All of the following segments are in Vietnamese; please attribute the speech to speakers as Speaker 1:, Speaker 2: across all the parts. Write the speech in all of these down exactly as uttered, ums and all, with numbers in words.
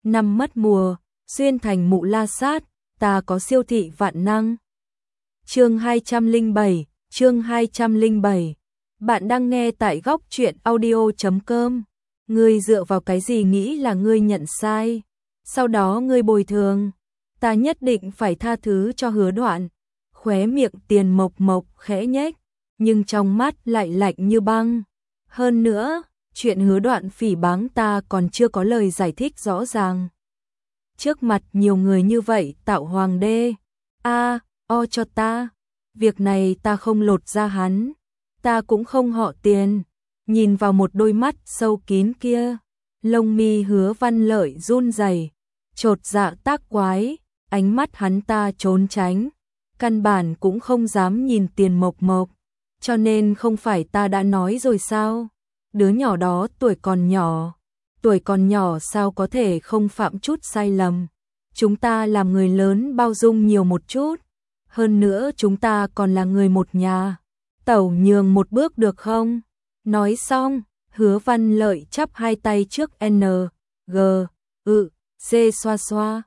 Speaker 1: năm mất mùa, xuyên thành mụ la sát, ta có siêu thị vạn năng. Chương hai trăm lẻ bảy, chương hai trăm lẻ bảy. Bạn đang nghe tại góc truyện audio chấm com. Ngươi dựa vào cái gì nghĩ là ngươi nhận sai, sau đó ngươi bồi thường, ta nhất định phải tha thứ cho Hứa Đoạn. Khóe miệng Tiền Mộc Mộc khẽ nhếch, nhưng trong mắt lại lạnh như băng. Hơn nữa, chuyện Hứa Đoạn phỉ báng ta còn chưa có lời giải thích rõ ràng. Trước mặt nhiều người như vậy tạo hoàng đê, a, o cho ta. Việc này ta không lột ra hắn, ta cũng không họ Tiền. Nhìn vào một đôi mắt sâu kín kia, lông mi Hứa Văn Lợi run rẩy, chột dạ tác quái, ánh mắt hắn ta trốn tránh, căn bản cũng không dám nhìn Tiền Mộc Mộc. Cho nên không phải ta đã nói rồi sao? Đứa nhỏ đó tuổi còn nhỏ, tuổi còn nhỏ sao có thể không phạm chút sai lầm. Chúng ta làm người lớn bao dung nhiều một chút. Hơn nữa chúng ta còn là người một nhà. Tẩu nhường một bước được không? Nói xong, Hứa Văn Lợi chắp hai tay trước N, G, ự, C xoa xoa.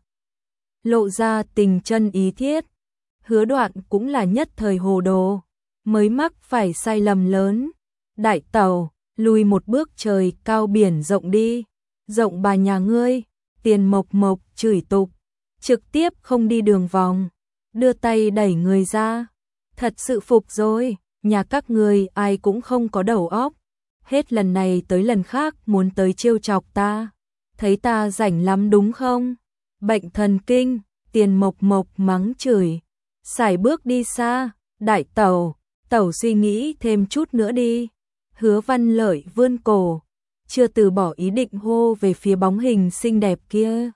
Speaker 1: Lộ ra tình chân ý thiết. Hứa Đoạn cũng là nhất thời hồ đồ, mới mắc phải sai lầm lớn. Đại tẩu, lùi một bước trời cao biển rộng đi, rộng bà nhà ngươi. Tiền Mộc Mộc chửi tục, trực tiếp không đi đường vòng, đưa tay đẩy người ra. Thật sự phục rồi, nhà các ngươi ai cũng không có đầu óc. Hết lần này tới lần khác muốn tới trêu chọc ta, thấy ta rảnh lắm đúng không? Bệnh thần kinh. Tiền Mộc Mộc mắng chửi, sải bước đi xa. Đại tẩu, tẩu suy nghĩ thêm chút nữa đi. Hứa Văn Lợi vươn cổ, chưa từ bỏ ý định hô về phía bóng hình xinh đẹp kia.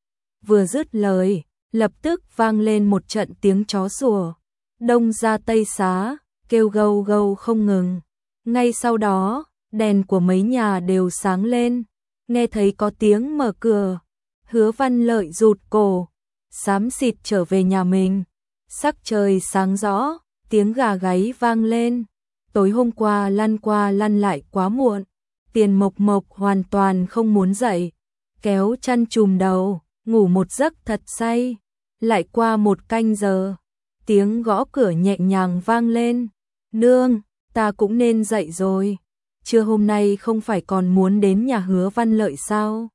Speaker 1: Vừa dứt lời, lập tức vang lên một trận tiếng chó sủa, đông ra tây xá, kêu gâu gâu không ngừng. Ngay sau đó, đèn của mấy nhà đều sáng lên, nghe thấy có tiếng mở cửa. Hứa Văn Lợi rụt cổ, xám xịt trở về nhà mình. Sắc trời sáng rõ, tiếng gà gáy vang lên. Tối hôm qua lăn qua lăn lại quá muộn, Tiền Mộc Mộc hoàn toàn không muốn dậy, kéo chăn trùm đầu, ngủ một giấc thật say. Lại qua một canh giờ, tiếng gõ cửa nhẹ nhàng vang lên. Nương, ta cũng nên dậy rồi. Trưa hôm nay không phải còn muốn đến nhà Hứa Văn Lợi sao?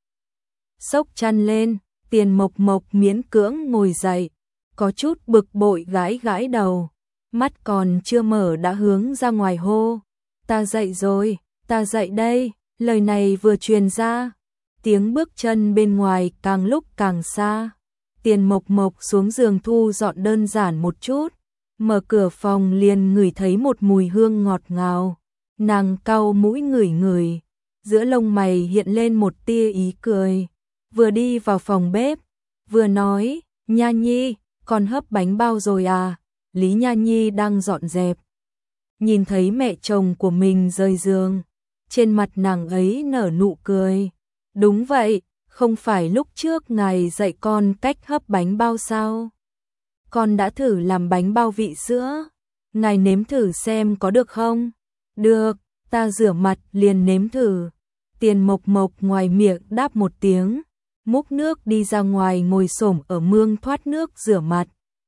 Speaker 1: Xốc chăn lên, Tiền Mộc Mộc miễn cưỡng ngồi dậy, có chút bực bội gãi gãi đầu. Mắt còn chưa mở đã hướng ra ngoài hô, ta dậy rồi, ta dậy đây. Lời này vừa truyền ra, tiếng bước chân bên ngoài càng lúc càng xa. Tiền Mộc Mộc xuống giường thu dọn đơn giản một chút, mở cửa phòng liền ngửi thấy một mùi hương ngọt ngào. Nàng cau mũi ngửi ngửi, giữa lông mày hiện lên một tia ý cười, vừa đi vào phòng bếp, vừa nói, Nha Nhi, con hấp bánh bao rồi à? Lý Nha Nhi đang dọn dẹp, nhìn thấy mẹ chồng của mình rời giường, trên mặt nàng ấy nở nụ cười. Đúng vậy, không phải lúc trước ngài dạy con cách hấp bánh bao sao? Con đã thử làm bánh bao vị sữa, ngài nếm thử xem có được không? Được, ta rửa mặt liền nếm thử. Tiền Mộc Mộc ngoài miệng đáp một tiếng, múc nước đi ra ngoài ngồi xổm ở mương thoát nước rửa mặt.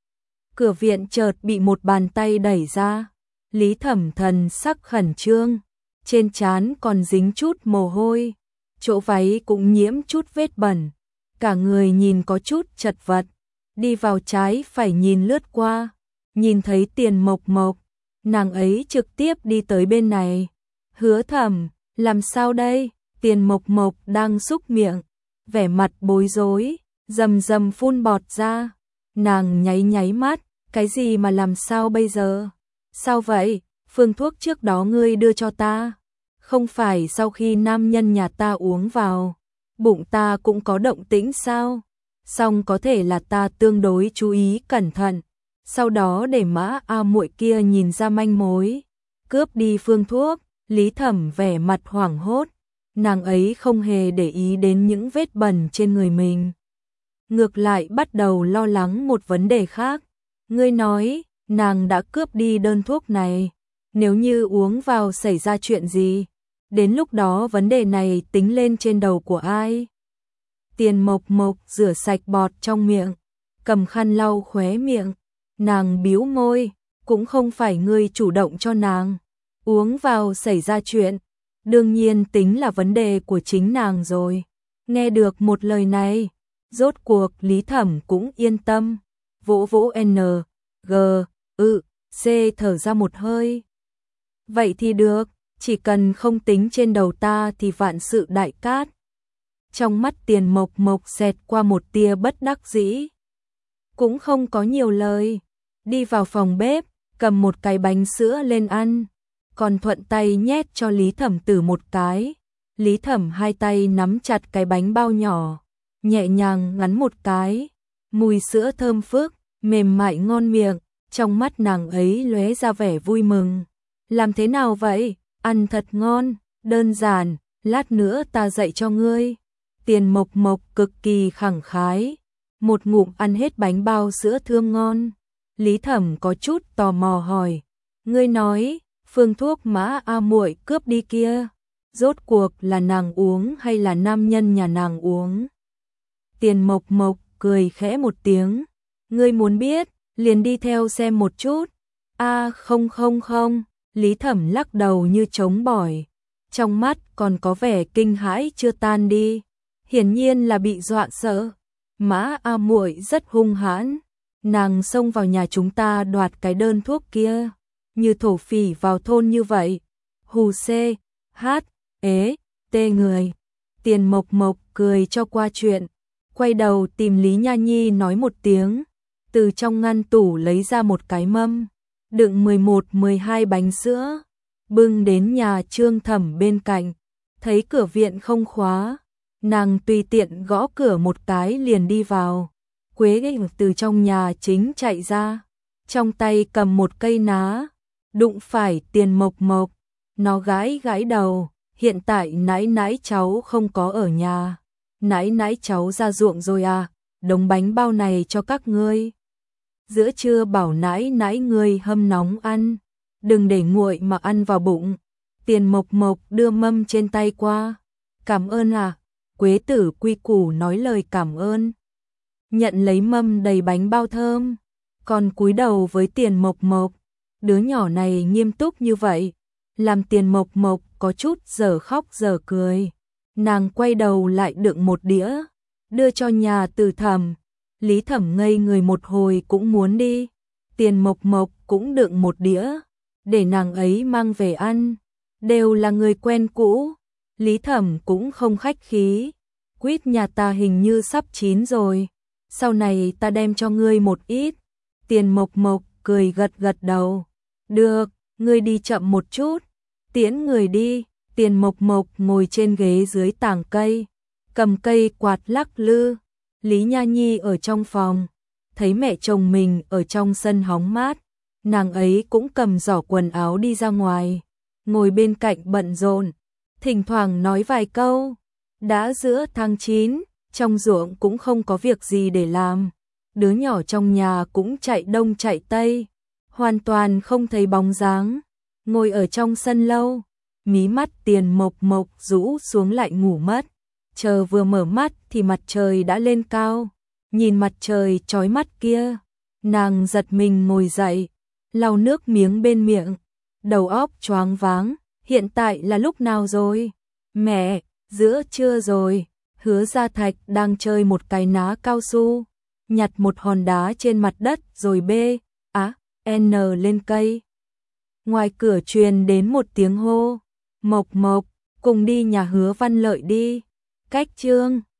Speaker 1: Cửa viện chợt bị một bàn tay đẩy ra. Lý Thẩm thần sắc khẩn trương, trên trán còn dính chút mồ hôi, chỗ váy cũng nhiễm chút vết bẩn, cả người nhìn có chút chật vật. Đi vào trái phải nhìn lướt qua, nhìn thấy Tiền Mộc Mộc, nàng ấy trực tiếp đi tới bên này. Hứa Thẩm, làm sao đây? Tiền Mộc Mộc đang súc miệng, vẻ mặt bối rối, rầm rầm phun bọt ra. Nàng nháy nháy mắt, cái gì mà làm sao bây giờ? Sao vậy? Phương thuốc trước đó ngươi đưa cho ta, không phải sau khi nam nhân nhà ta uống vào, bụng ta cũng có động tĩnh sao? Xong có thể là ta tương đối chú ý cẩn thận, sau đó để Mã A muội kia nhìn ra manh mối, cướp đi phương thuốc. Lý Thẩm vẻ mặt hoảng hốt, nàng ấy không hề để ý đến những vết bẩn trên người mình, ngược lại bắt đầu lo lắng một vấn đề khác. Ngươi nói, nàng đã cướp đi đơn thuốc này, nếu như uống vào xảy ra chuyện gì, đến lúc đó vấn đề này tính lên trên đầu của ai? Tiền Mộc Mộc rửa sạch bọt trong miệng, cầm khăn lau khóe miệng, nàng bĩu môi, cũng không phải ngươi chủ động cho nàng uống vào xảy ra chuyện, đương nhiên tính là vấn đề của chính nàng rồi. Nghe được một lời này, rốt cuộc Lý Thẩm cũng yên tâm, vỗ vỗ N, G, ư, C thở ra một hơi. Vậy thì được, chỉ cần không tính trên đầu ta thì vạn sự đại cát. Trong mắt Tiền Mộc Mộc xẹt qua một tia bất đắc dĩ. Cũng không có nhiều lời, đi vào phòng bếp, cầm một cái bánh sữa lên ăn, còn thuận tay nhét cho Lý Thẩm Tử một cái. Lý Thẩm hai tay nắm chặt cái bánh bao nhỏ, nhẹ nhàng ngắn một cái, mùi sữa thơm phức, mềm mại ngon miệng, trong mắt nàng ấy lóe ra vẻ vui mừng. Làm thế nào vậy? Ăn thật ngon, đơn giản, lát nữa ta dạy cho ngươi. Tiền Mộc Mộc cực kỳ khẳng khái, một ngụm ăn hết bánh bao sữa thơm ngon. Lý Thẩm có chút tò mò hỏi, ngươi nói, phương thuốc Mã A muội cướp đi kia, rốt cuộc là nàng uống hay là nam nhân nhà nàng uống? Tiền Mộc Mộc cười khẽ một tiếng, ngươi muốn biết, liền đi theo xem một chút. A à, không không không, Lý Thẩm lắc đầu như trống bỏi, trong mắt còn có vẻ kinh hãi chưa tan đi, hiển nhiên là bị dọa sợ. Mã A muội rất hung hãn, nàng xông vào nhà chúng ta đoạt cái đơn thuốc kia, như thổ phỉ vào thôn như vậy. Hù C, hát, ế, tê người. Tiền Mộc Mộc cười cho qua chuyện, quay đầu tìm Lý Nha Nhi nói một tiếng, từ trong ngăn tủ lấy ra một cái mâm, đựng mười một mười hai bánh sữa, bưng đến nhà Trương Thẩm bên cạnh, thấy cửa viện không khóa, nàng tùy tiện gõ cửa một cái liền đi vào. Quế từ trong nhà chính chạy ra, trong tay cầm một cây ná, đụng phải Tiền Mộc Mộc, nó gãi gãi đầu, hiện tại nãi nãi cháu không có ở nhà, nãi nãi cháu ra ruộng rồi à, đống bánh bao này cho các ngươi. Giữa trưa bảo nãi nãi ngươi hâm nóng ăn, đừng để nguội mà ăn vào bụng. Tiền Mộc Mộc đưa mâm trên tay qua, cảm ơn à, Quế tử quy củ nói lời cảm ơn, nhận lấy mâm đầy bánh bao thơm, còn cúi đầu với Tiền Mộc Mộc. Đứa nhỏ này nghiêm túc như vậy, làm Tiền Mộc Mộc có chút giờ khóc giờ cười. Nàng quay đầu lại đựng một đĩa, đưa cho nhà Từ Thẩm. Lý Thẩm ngây người một hồi cũng muốn đi, Tiền Mộc Mộc cũng đựng một đĩa, để nàng ấy mang về ăn, đều là người quen cũ. Lý Thẩm cũng không khách khí, quýt nhà ta hình như sắp chín rồi, sau này ta đem cho ngươi một ít. Tiền Mộc Mộc cười gật gật đầu, được, ngươi đi chậm một chút, tiễn người đi. Tiền Mộc Mộc ngồi trên ghế dưới tảng cây, cầm cây quạt lắc lư. Lý Nha Nhi ở trong phòng, thấy mẹ chồng mình ở trong sân hóng mát, nàng ấy cũng cầm giỏ quần áo đi ra ngoài, ngồi bên cạnh bận rộn, thỉnh thoảng nói vài câu. Đã giữa tháng chín, trong ruộng cũng không có việc gì để làm, đứa nhỏ trong nhà cũng chạy đông chạy tây, hoàn toàn không thấy bóng dáng, ngồi ở trong sân lâu, mí mắt Tiền Mộc Mộc rũ xuống lại ngủ mất. Chờ vừa mở mắt thì mặt trời đã lên cao, nhìn mặt trời chói mắt kia, nàng giật mình ngồi dậy, lau nước miếng bên miệng, đầu óc choáng váng, hiện tại là lúc nào rồi? Mẹ, giữa trưa rồi. Hứa Gia Thạch đang chơi một cái ná cao su, nhặt một hòn đá trên mặt đất rồi bê, á, n lên cây. Ngoài cửa truyền đến một tiếng hô, Mộc Mộc, cùng đi nhà Hứa Văn Lợi đi. Cách Trương